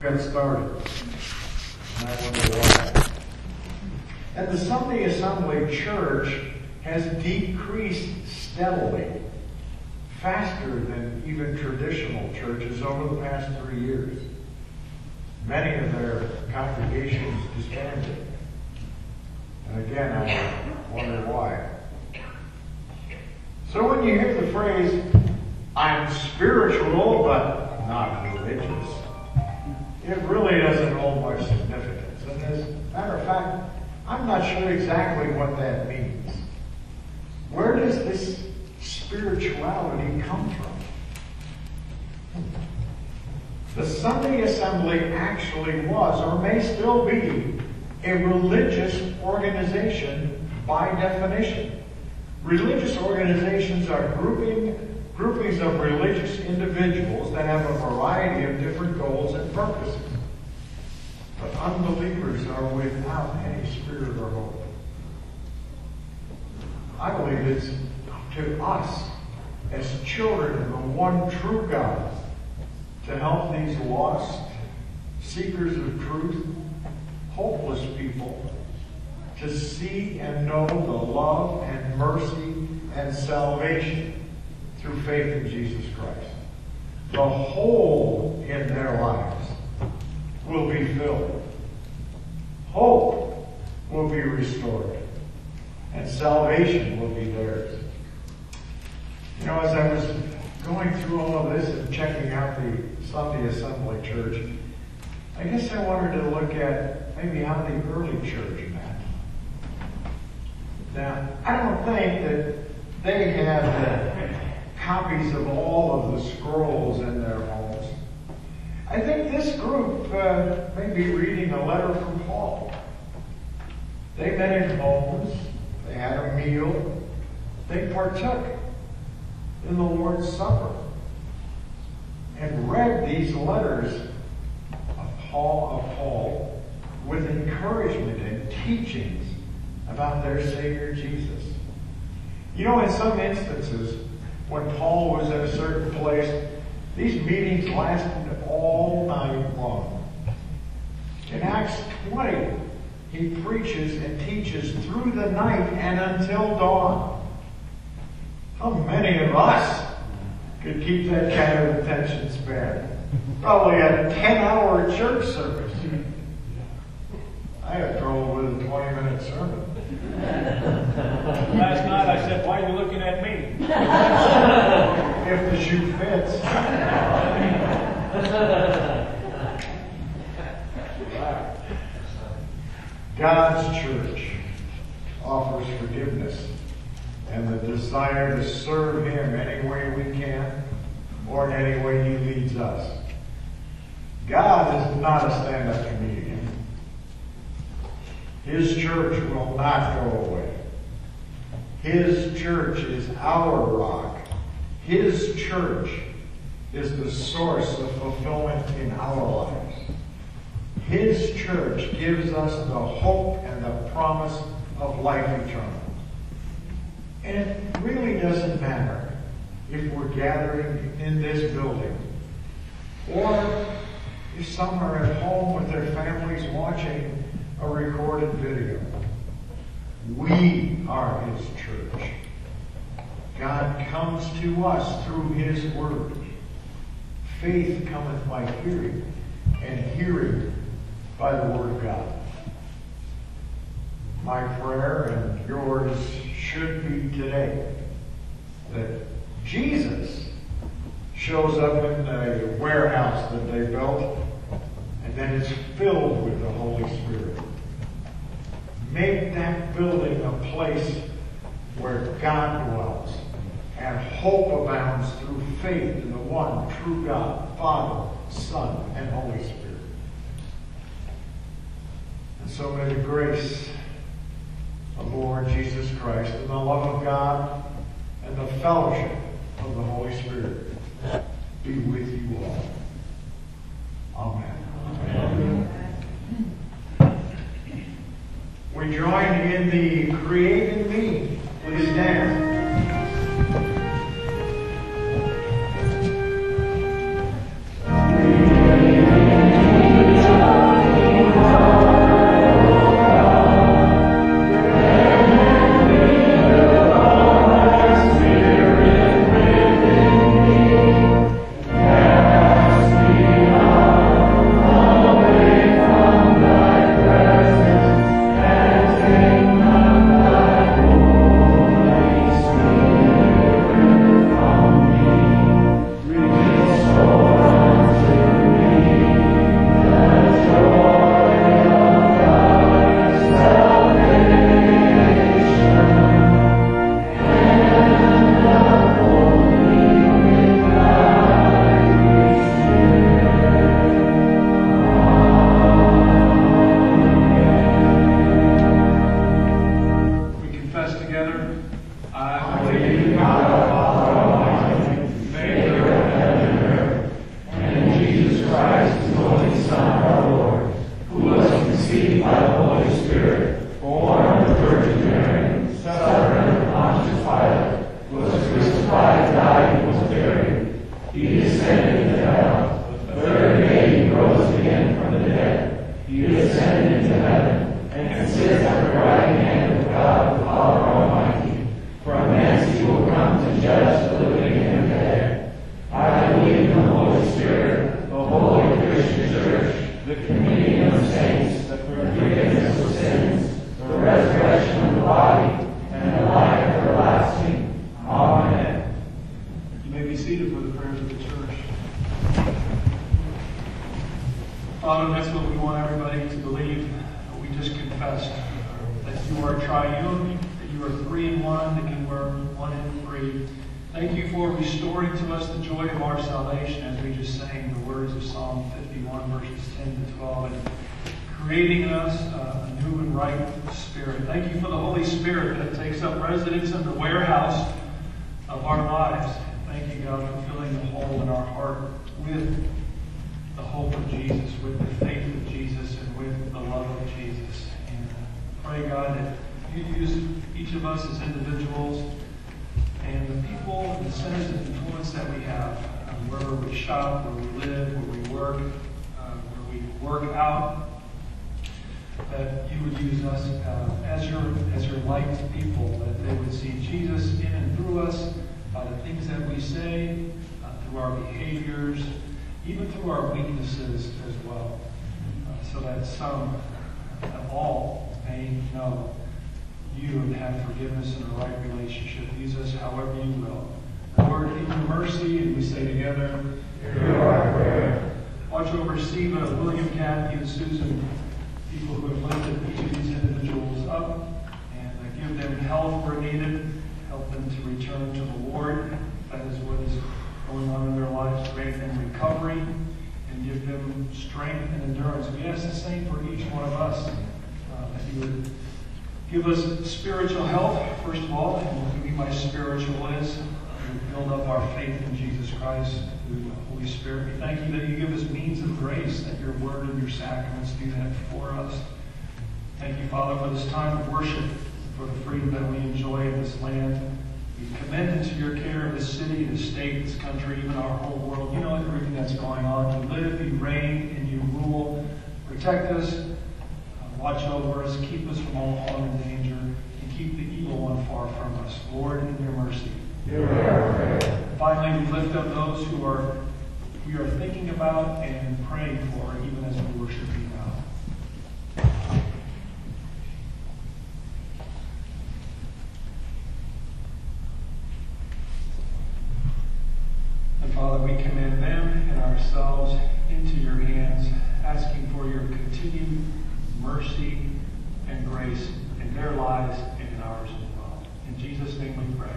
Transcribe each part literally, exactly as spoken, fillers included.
Get started. And I wonder why. And the Sunday Assembly Church has decreased steadily, faster than even traditional churches over the past three years. Many of their congregations disbanded. And again, I wonder why. So when you hear the phrase, I'm spiritual but not religious, it really doesn't hold much significance. And as a matter of fact, I'm not sure exactly what that means. Where does this spirituality come from? The Sunday Assembly actually was, or may still be, a religious organization by definition. Religious organizations are grouping groupings of religious individuals that have a variety of different goals and purposes. But unbelievers are without any spirit or hope. I believe it's to us, as children of the one true God, to help these lost, seekers of truth, hopeless people, to see and know the love and mercy and salvation through faith in Jesus Christ. The hole in their lives will be filled. Hope will be restored. And salvation will be theirs. You know, as I was going through all of this and checking out the Sunday Assembly Church, I guess I wanted to look at maybe how the early church met. Now, I don't think that they had the copies of all of the scrolls in their homes. I think this group uh, may be reading a letter from Paul. They met in homes, they had a meal, they partook in the Lord's Supper, and read these letters of Paul, of Paul with encouragement and teachings about their Savior Jesus. You know, in some instances, when Paul was at a certain place, these meetings lasted all night long. In Acts twenty, he preaches and teaches through the night and until dawn. How many of us could keep that kind of attention span? Probably a ten-hour church service. I had trouble with a twenty-minute sermon. Last night I said, why are you looking at me? If the shoe fits. God's church offers forgiveness and the desire to serve Him any way we can or in any way He leads us. God is not a stand-up comedian. His church will not go away. His church is our rock. His church is the source of fulfillment in our lives. His church gives us the hope and the promise of life eternal. And it really doesn't matter if we're gathering in this building or if some are at home with their families watching a recorded video. We are His church. God comes to us through His Word. Faith cometh by hearing, and hearing by the Word of God. My prayer and yours should be today that Jesus shows up in the warehouse that they built, and then it's filled with the Holy Spirit. Make that building a place where God dwells and hope abounds through faith in the one true God, Father, Son, and Holy Spirit. And so may the grace of the Lord Jesus Christ and the love of God and the fellowship of the Holy Spirit be with you all. Amen. Amen. We join in the Create in Me. Please stand. Create conceived by the Holy Spirit, born of the Virgin Mary, suffered under Pontius Pilate, was crucified, died, and was buried. He descended into hell. The third day he rose again from the dead. He ascended into heaven, and sits at the right hand of God the Father Almighty. From thence he will come to judge the living and the dead. I believe in the Holy Spirit, the holy Christian Church, the communion of saints, the forgiveness of sins, the resurrection of the body, and the life everlasting. Amen. You may be seated for the prayers of the church. Father, that's what we want everybody to believe. We just confessed that you are triune, that you are three in one, that you are one in three. Thank you for restoring to us the joy of our salvation as we just sang the words of Psalm fifty-one, verses ten to twelve, and creating in us a new and right spirit. Thank you for the Holy Spirit that takes up residence in the warehouse of our lives. Thank you, God, for filling the hole in our heart with the hope of Jesus, with the faith of Jesus, and with the love of Jesus. And pray, God, that you use each of us as individuals and the people and the centers of influence that we have, um, wherever we shop, where we live, where we work, uh, where we work out, that you would use us uh, as your as your light people, that they would see Jesus in and through us by the things that we say, uh, through our behaviors, even through our weaknesses as well, uh, so that some, uh, all, may know you and have forgiveness and a right relationship. Use us however you will. Lord, in your mercy, and we say together, Hear our prayer. Watch over Stephen, William, Kathy, and Susan, people who have lifted each of these individuals up, and uh, give them health where needed. Help them to return to the Lord. That is what is going on in their lives. Grant them recovery and give them strength and endurance. We ask the same for each one of us, uh, that you would give us spiritual health, first of all, and what we mean by spiritual is to build up our faith in Jesus Christ through the Holy Spirit. We thank you that you give us means of grace, that your word and your sacraments do that for us. Thank you, Father, for this time of worship, for the freedom that we enjoy in this land. We commend into your care this city, this state, this country, even our whole world. You know everything that's going on. You live, you reign, and you rule. Protect us. Watch over us, keep us from all harm and danger, and keep the evil one far from us. Lord, in your mercy. Hear our prayer. Finally, we lift up those who are we are thinking about and praying for, even as we worship you now. And Father, we commend them and ourselves into your hands, asking for your continued mercy and grace in their lives and in ours as well. In Jesus' name we pray.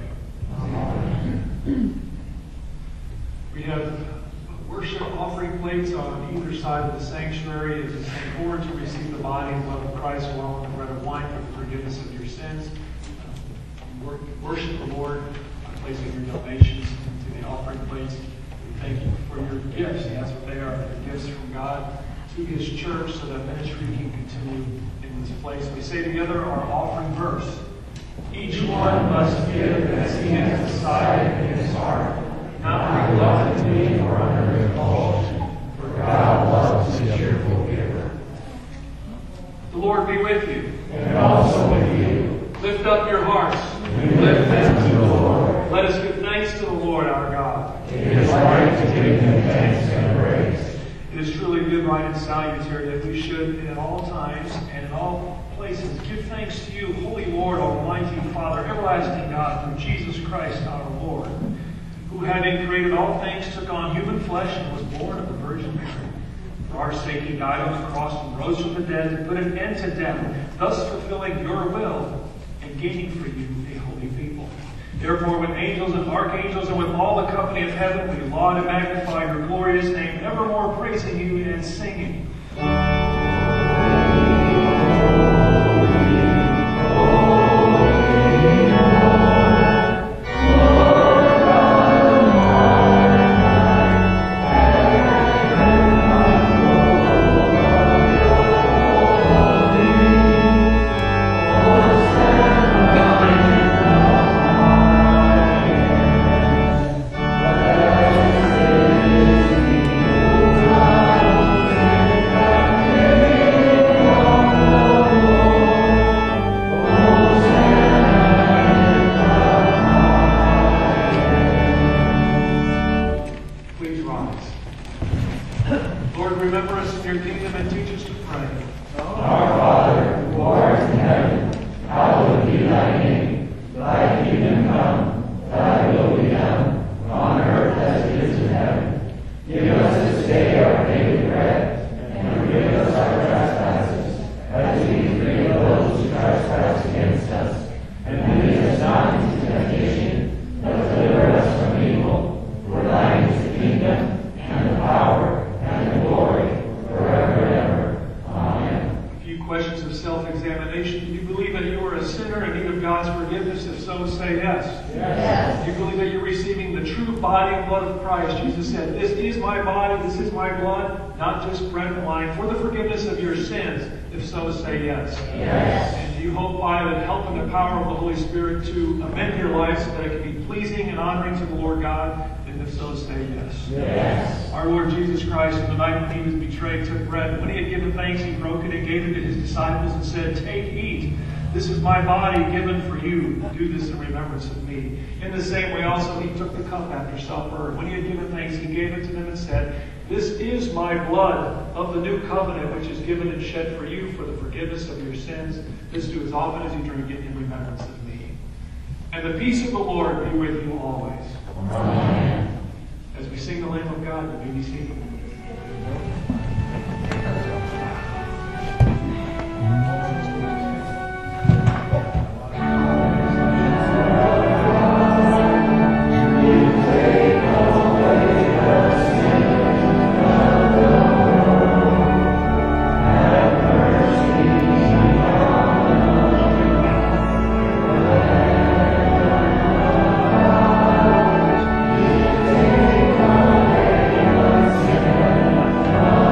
Amen. We have worship offering plates on either side of the sanctuary as you stand forward to receive the body and blood of Christ along with the bread of wine for the forgiveness of your sins. Uh, worship the Lord by placing your donations into the offering plates. We thank you for your gifts. That's what they are. They're gifts from God to his church so that ministry can continue in this place. We say together our offering verse. Each one must give as he has decided in his heart, not reluctantly or under compulsion, for God loves a cheerful giver. The Lord be with you. And also with you. Lift up your hearts. We lift them to the Lord. Let us give thanks to the Lord our God. It is right to give him thanks and praise. It is truly good, right, and salutary that we should, at all times and in all places, give thanks to you, Holy Lord, Almighty Father, everlasting God, through Jesus Christ our Lord, who, having created all things, took on human flesh and was born of the Virgin Mary. For our sake he died on the cross and rose from the dead to put an end to death, thus fulfilling your will and gaining for you a holy people. Therefore, with angels and archangels and with all the company of heaven, we laud and magnify your glorious name, evermore praising you and singing. Amen. your kingdom and teach us to pray. Our Father, who art in heaven, hallowed be thy name. Thy kingdom come, thy will be done, on earth as it is in heaven. Give us this day our daily bread, and forgive us our trespasses, as we forgive those who trespass against us. And lead us not into temptation, but deliver us from evil. For thine is the kingdom, and the power, and the glory, forever and ever. Amen. A few questions of self-examination. Do you believe that you are a sinner in need of God's forgiveness? If so, say yes. Yes. Do you believe that you're receiving the true body and blood of Christ? Jesus said, this is my body, this is my blood, not just bread and wine, for the forgiveness of your sins. If so, say yes. Yes. And do you hope by the help and the power of the Holy Spirit to amend your life so that it can be pleasing and honoring to the Lord God? And if so, say yes. Yes. Our Lord Jesus Christ, on the night when he was betrayed, took bread. When he had given thanks, he broke it and gave it to his disciples and said, take, eat. This is my body given for you. Do this in remembrance of me. In the same way also he took the cup after supper. When he had given thanks, he gave it to them and said, this is my blood of the new covenant, which is given and shed for you for the forgiveness of your sins. This do as often as you drink it in remembrance of me. And the peace of the Lord be with you always. Amen. As we sing the Lamb of God, you may be seated. Amen.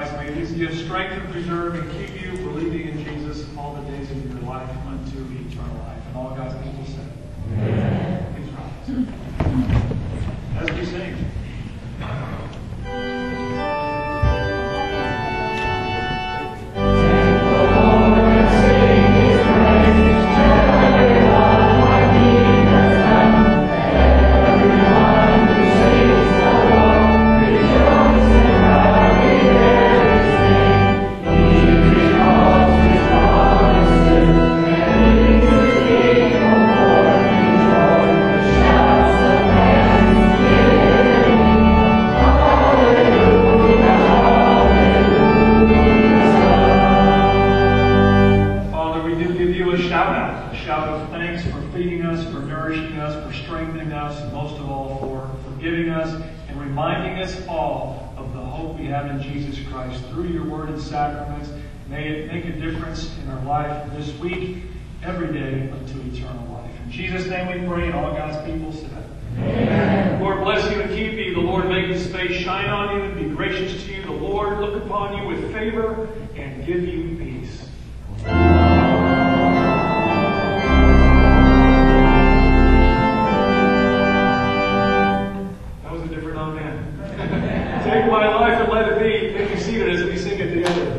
Christ. May these give strength and preserve and keep you believing in Jesus all the days of your life unto eternal life. And all God's people said. Amen. Please rise. As we sing. Through your word and sacraments, may it make a difference in our life this week, every day, unto eternal life. In Jesus' name we pray, and all God's people said. Amen. The Lord bless you and keep you. The Lord make His face shine on you and be gracious to you. The Lord look upon you with favor and give you peace. That was a different amen. Take my life and let it be. May be seated as we sing it together.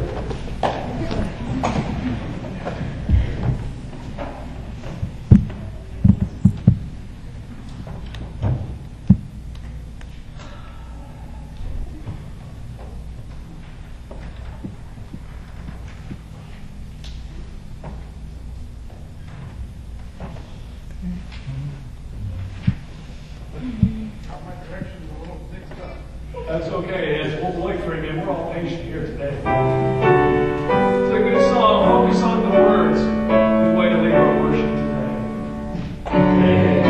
That's okay. It's we'll wait for him. We're all patient here today. It's a good song. Focus on the words. The way to lead our worship today.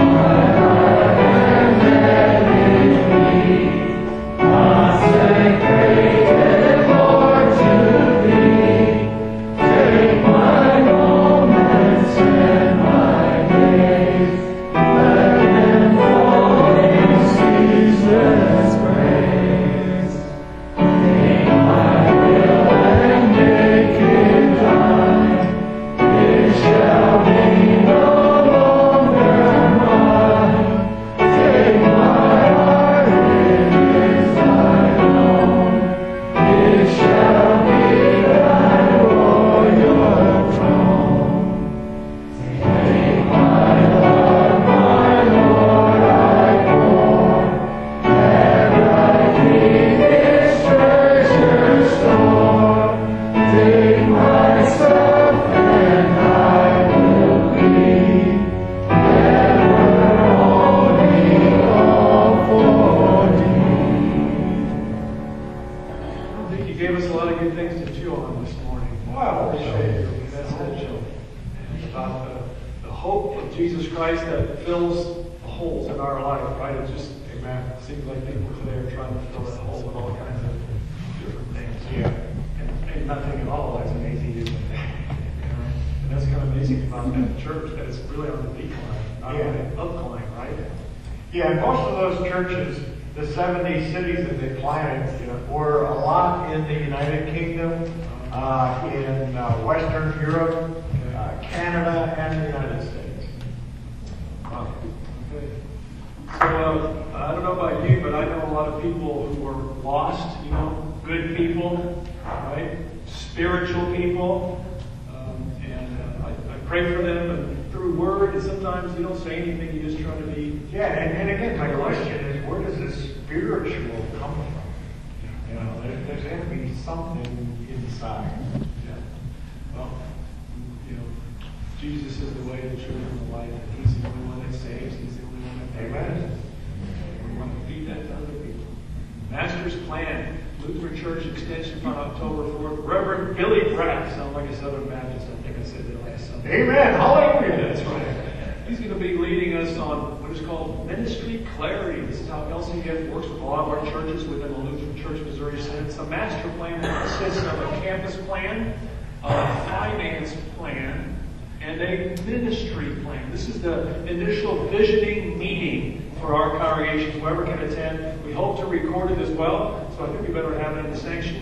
Consecrated Lord to Thee, take my moments and my days, let them fall in ceaseless praise. Take my will and make it Thine, it shall be no longer mine. Take my heart, it is Thine own, it shall be Thy royal throne. Take my love, my Lord, I pour, that I keep His treasure store. Take myself and I will be ever only all for Thee. I think He gave us a lot of good things to chew on this morning. Wow, appreciate it. Message about the, the hope of Jesus Christ that fills the holes in our life, right? It just, amen. It seems like people today are trying to fill that hole with all kinds of different things. Yeah. And, and nothing at all. That's amazing, isn't it? And that's kind of amazing about that church, that it's really on the decline, not on Yeah. the upcline, right? Yeah, most of those churches, the seventy cities that they planted, you know, were a lot in the United Kingdom, uh, in uh, Western Europe, uh, Canada, and the United States. Wow. Okay. So, uh, I don't know about you, but I know a lot of people who are lost, you know, good people, right? Spiritual people. Um, and uh, I, I pray for them and through word, and sometimes you don't say anything, you just try to be. Yeah, and, and again, my question is, where does this spiritual come from? You know, there, there's got to be something inside. Yeah. Well, you know, Jesus is the way, the truth, and the life, and He's the only one that saves. He's the only one that Amen. We want to feed that to other people. Master's Plan, Lutheran Church Extension on October fourth. Reverend Billy Pratt, sound like a Southern Baptist. I think I said that last Sunday. Amen. Hallelujah. That's right. He's going to be leading us on what is called Ministry Clarity. This is how L C D F works with a lot of our churches within the Lutheran Church Missouri Synod. It's a master plan that consists of a campus plan, a finance plan, and a ministry plan. This is the initial visioning meeting for our congregation. Whoever can attend, we hope to record it as well, so I think we better have it in the sanctuary. So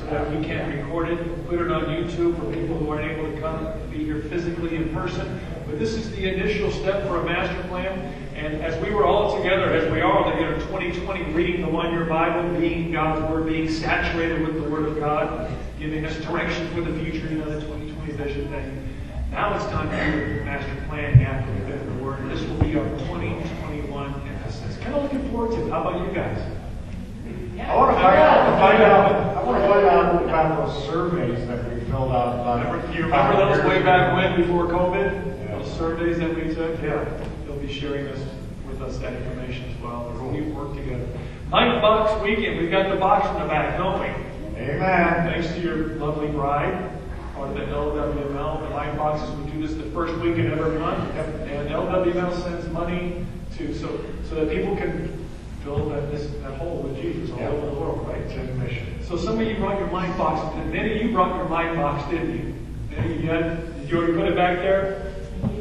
that we can record it, put it on YouTube for people who aren't able to come and be here physically in person. But this is the initial step for a master plan. And as we were all together, as we are together in twenty twenty, reading the one-year Bible, being God's Word, being saturated with the Word of God, giving us direction for the future, you know, the twenty twenty vision thing. Now it's time to do master planning after we've been in the Word. And this will be our twenty twenty-one emphasis. Kind of looking forward to it. How about you guys? I want to find out, find out, I want to find out about those surveys that we filled out. About Remember, you remember those way back when, before COVID? Yeah. Those surveys that we took? Yeah. They'll be sharing this with us, that information as well. We work together. Mike Box Weekend. We've got the box in the back, don't we? Amen. Thanks to your lovely bride, part of the L W M L. The Mike Boxes, we do this the first weekend of every month. And L W M L sends money to, so, so that people can fill that, this, that hole with Jesus all Yeah. over the world, right? It's in mission. So some of you brought your mind box. Many of you brought your mind box, didn't you? Many of you had, did you already put it back there?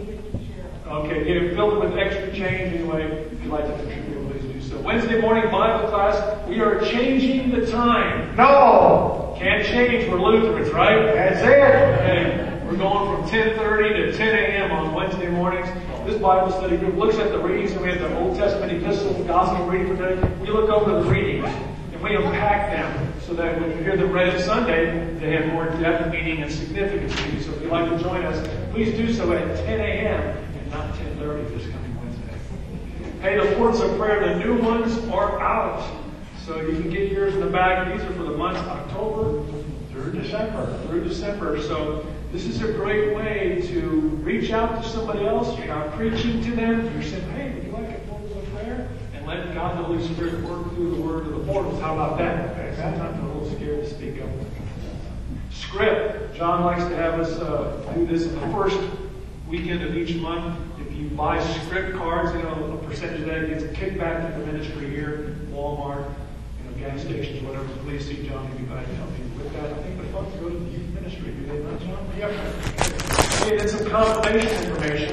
Okay, you filled it with extra change anyway. If you'd like to contribute, please do so. Wednesday morning Bible class, we are changing the time. No! Can't change, we're Lutherans, right? That's it! Okay, we're going from ten thirty to ten a.m. on Wednesday mornings. This Bible study group looks at the readings, and we have the Old Testament epistle, the gospel reading for today. We look over the readings, and we unpack them, so that when you hear them read on Sunday, they have more depth, meaning, and significance to you. So if you'd like to join us, please do so at ten a.m. and not ten thirty this coming Wednesday. Hey, the forts of prayer, the new ones are out. So you can get yours in the bag. These are for the months October through December. Through December. So this is a great way to reach out to somebody else. You're not preaching to them. You're saying, hey, would you like a portal of prayer? And let God, the Holy Spirit, work through the word of the portals. How about that? Sometimes I'm a little scared to speak up. Script. John likes to have us uh, do this in the first weekend of each month. If you buy script cards, you know, a percentage of that gets kicked back to the ministry here, Walmart, you know, gas stations, whatever. Please see John if you guys help me with that. I think the funds go to the youth ministry. Do they not, John? Yep. Okay, then some confirmation information.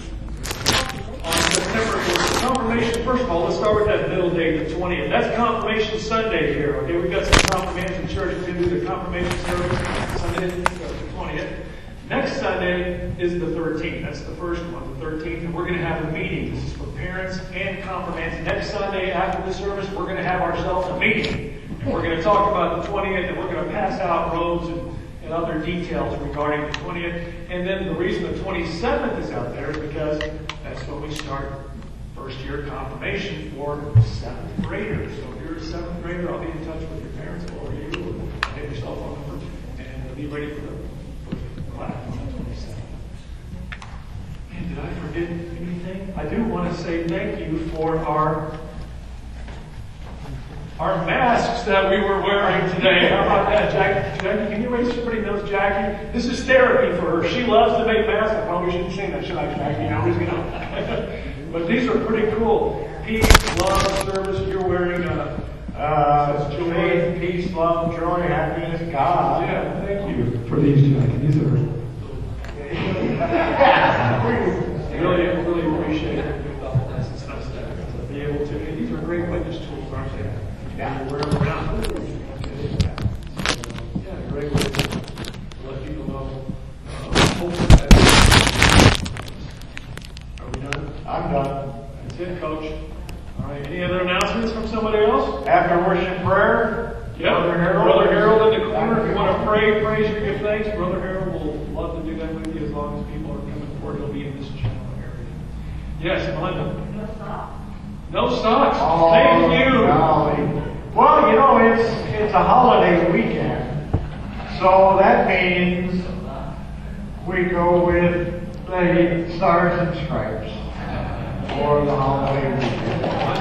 On September, confirmation, first of all, let's start with that middle date, the twentieth. That's confirmation Sunday here. Okay, we've got some confirmation church. We're going to do the confirmation service Sunday, the twentieth. Next Sunday is the thirteenth. That's the first one, the thirteenth. And we're going to have a meeting. This is for parents and confirmants. Next Sunday after the service, we're going to have ourselves a meeting. And we're going to talk about the twentieth, and we're going to pass out robes and, and other details regarding the twentieth. And then the reason the twenty-seventh is out there is because that's when we start first year confirmation for seventh graders. So if you're a seventh grader, I'll be in touch with your parents or you, or take your cell phone number, and be ready for the class on the twenty-seventh. And did I forget anything? I do want to say thank you for our our masks that we were wearing today. How about that, Jackie? Jackie, can you raise somebody knows Jackie? This is therapy for her. She loves to make masks. I probably shouldn't say that, should I, Jackie? I was gonna. But these are pretty cool. Peace, love, service. You're wearing a Uh, faith, peace, love, joy, happiness, God. yeah. Thank you for these, Jackie. These are really, really appreciate it. It's nice to be able to. And these are great witness tools, aren't they? Yeah. Wear them around. Yeah, great way to let people know. Uh, hopefully that- Are we done? I'm done. That's it, Coach. All right. Any other announcements from somebody else? After worship prayer, Yeah. Brother Harold. Brother Harold in the corner. If you want to pray, praise, or give thanks, Brother Harold will love to do that with you as long as people are coming forward. He'll be in this general area. Yes, Melinda. No socks. No socks. Oh, Thank you. golly. Well, you know, it's it's a holiday weekend, so that means we go with the Stars and Stripes for the holiday weekend.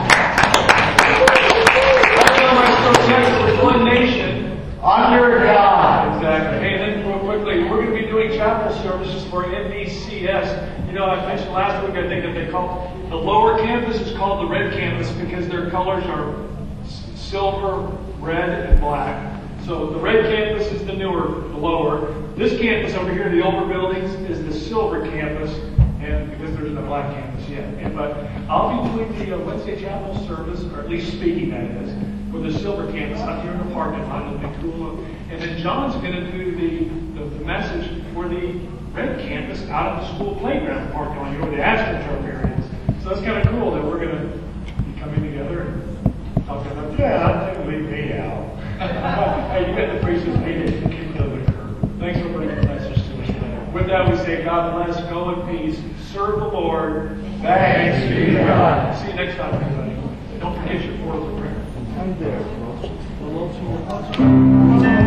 That's how I still text with one nation. Under God. Exactly. Hey, then real quickly, we're going to be doing chapel services for M B C S. You know, I mentioned last week, I think, that they call the lower campus is called the red campus because their colors are silver, red, and black. So the red campus is the newer, the lower. This campus over here, the older buildings, is the silver campus, and because there's no black campus yet. And, but I'll be doing the uh, Wednesday chapel service, or at least speaking, that is, for the silver campus out here in the parking lot. It'll be cool. And then John's going to do the, the, the message for the red campus out of the school playground parking lot, you know, where the AstroTurf area is. So that's kind of cool that we're going to be coming together and talking about. Yeah, I think leave me out. Hey, you got the priests who made it. Thanks for bringing the message to us today. With that, we say, God bless, go in peace, serve the Lord. Thanks be to God. See you next time, everybody. Don't forget your portal of prayer. I'm there.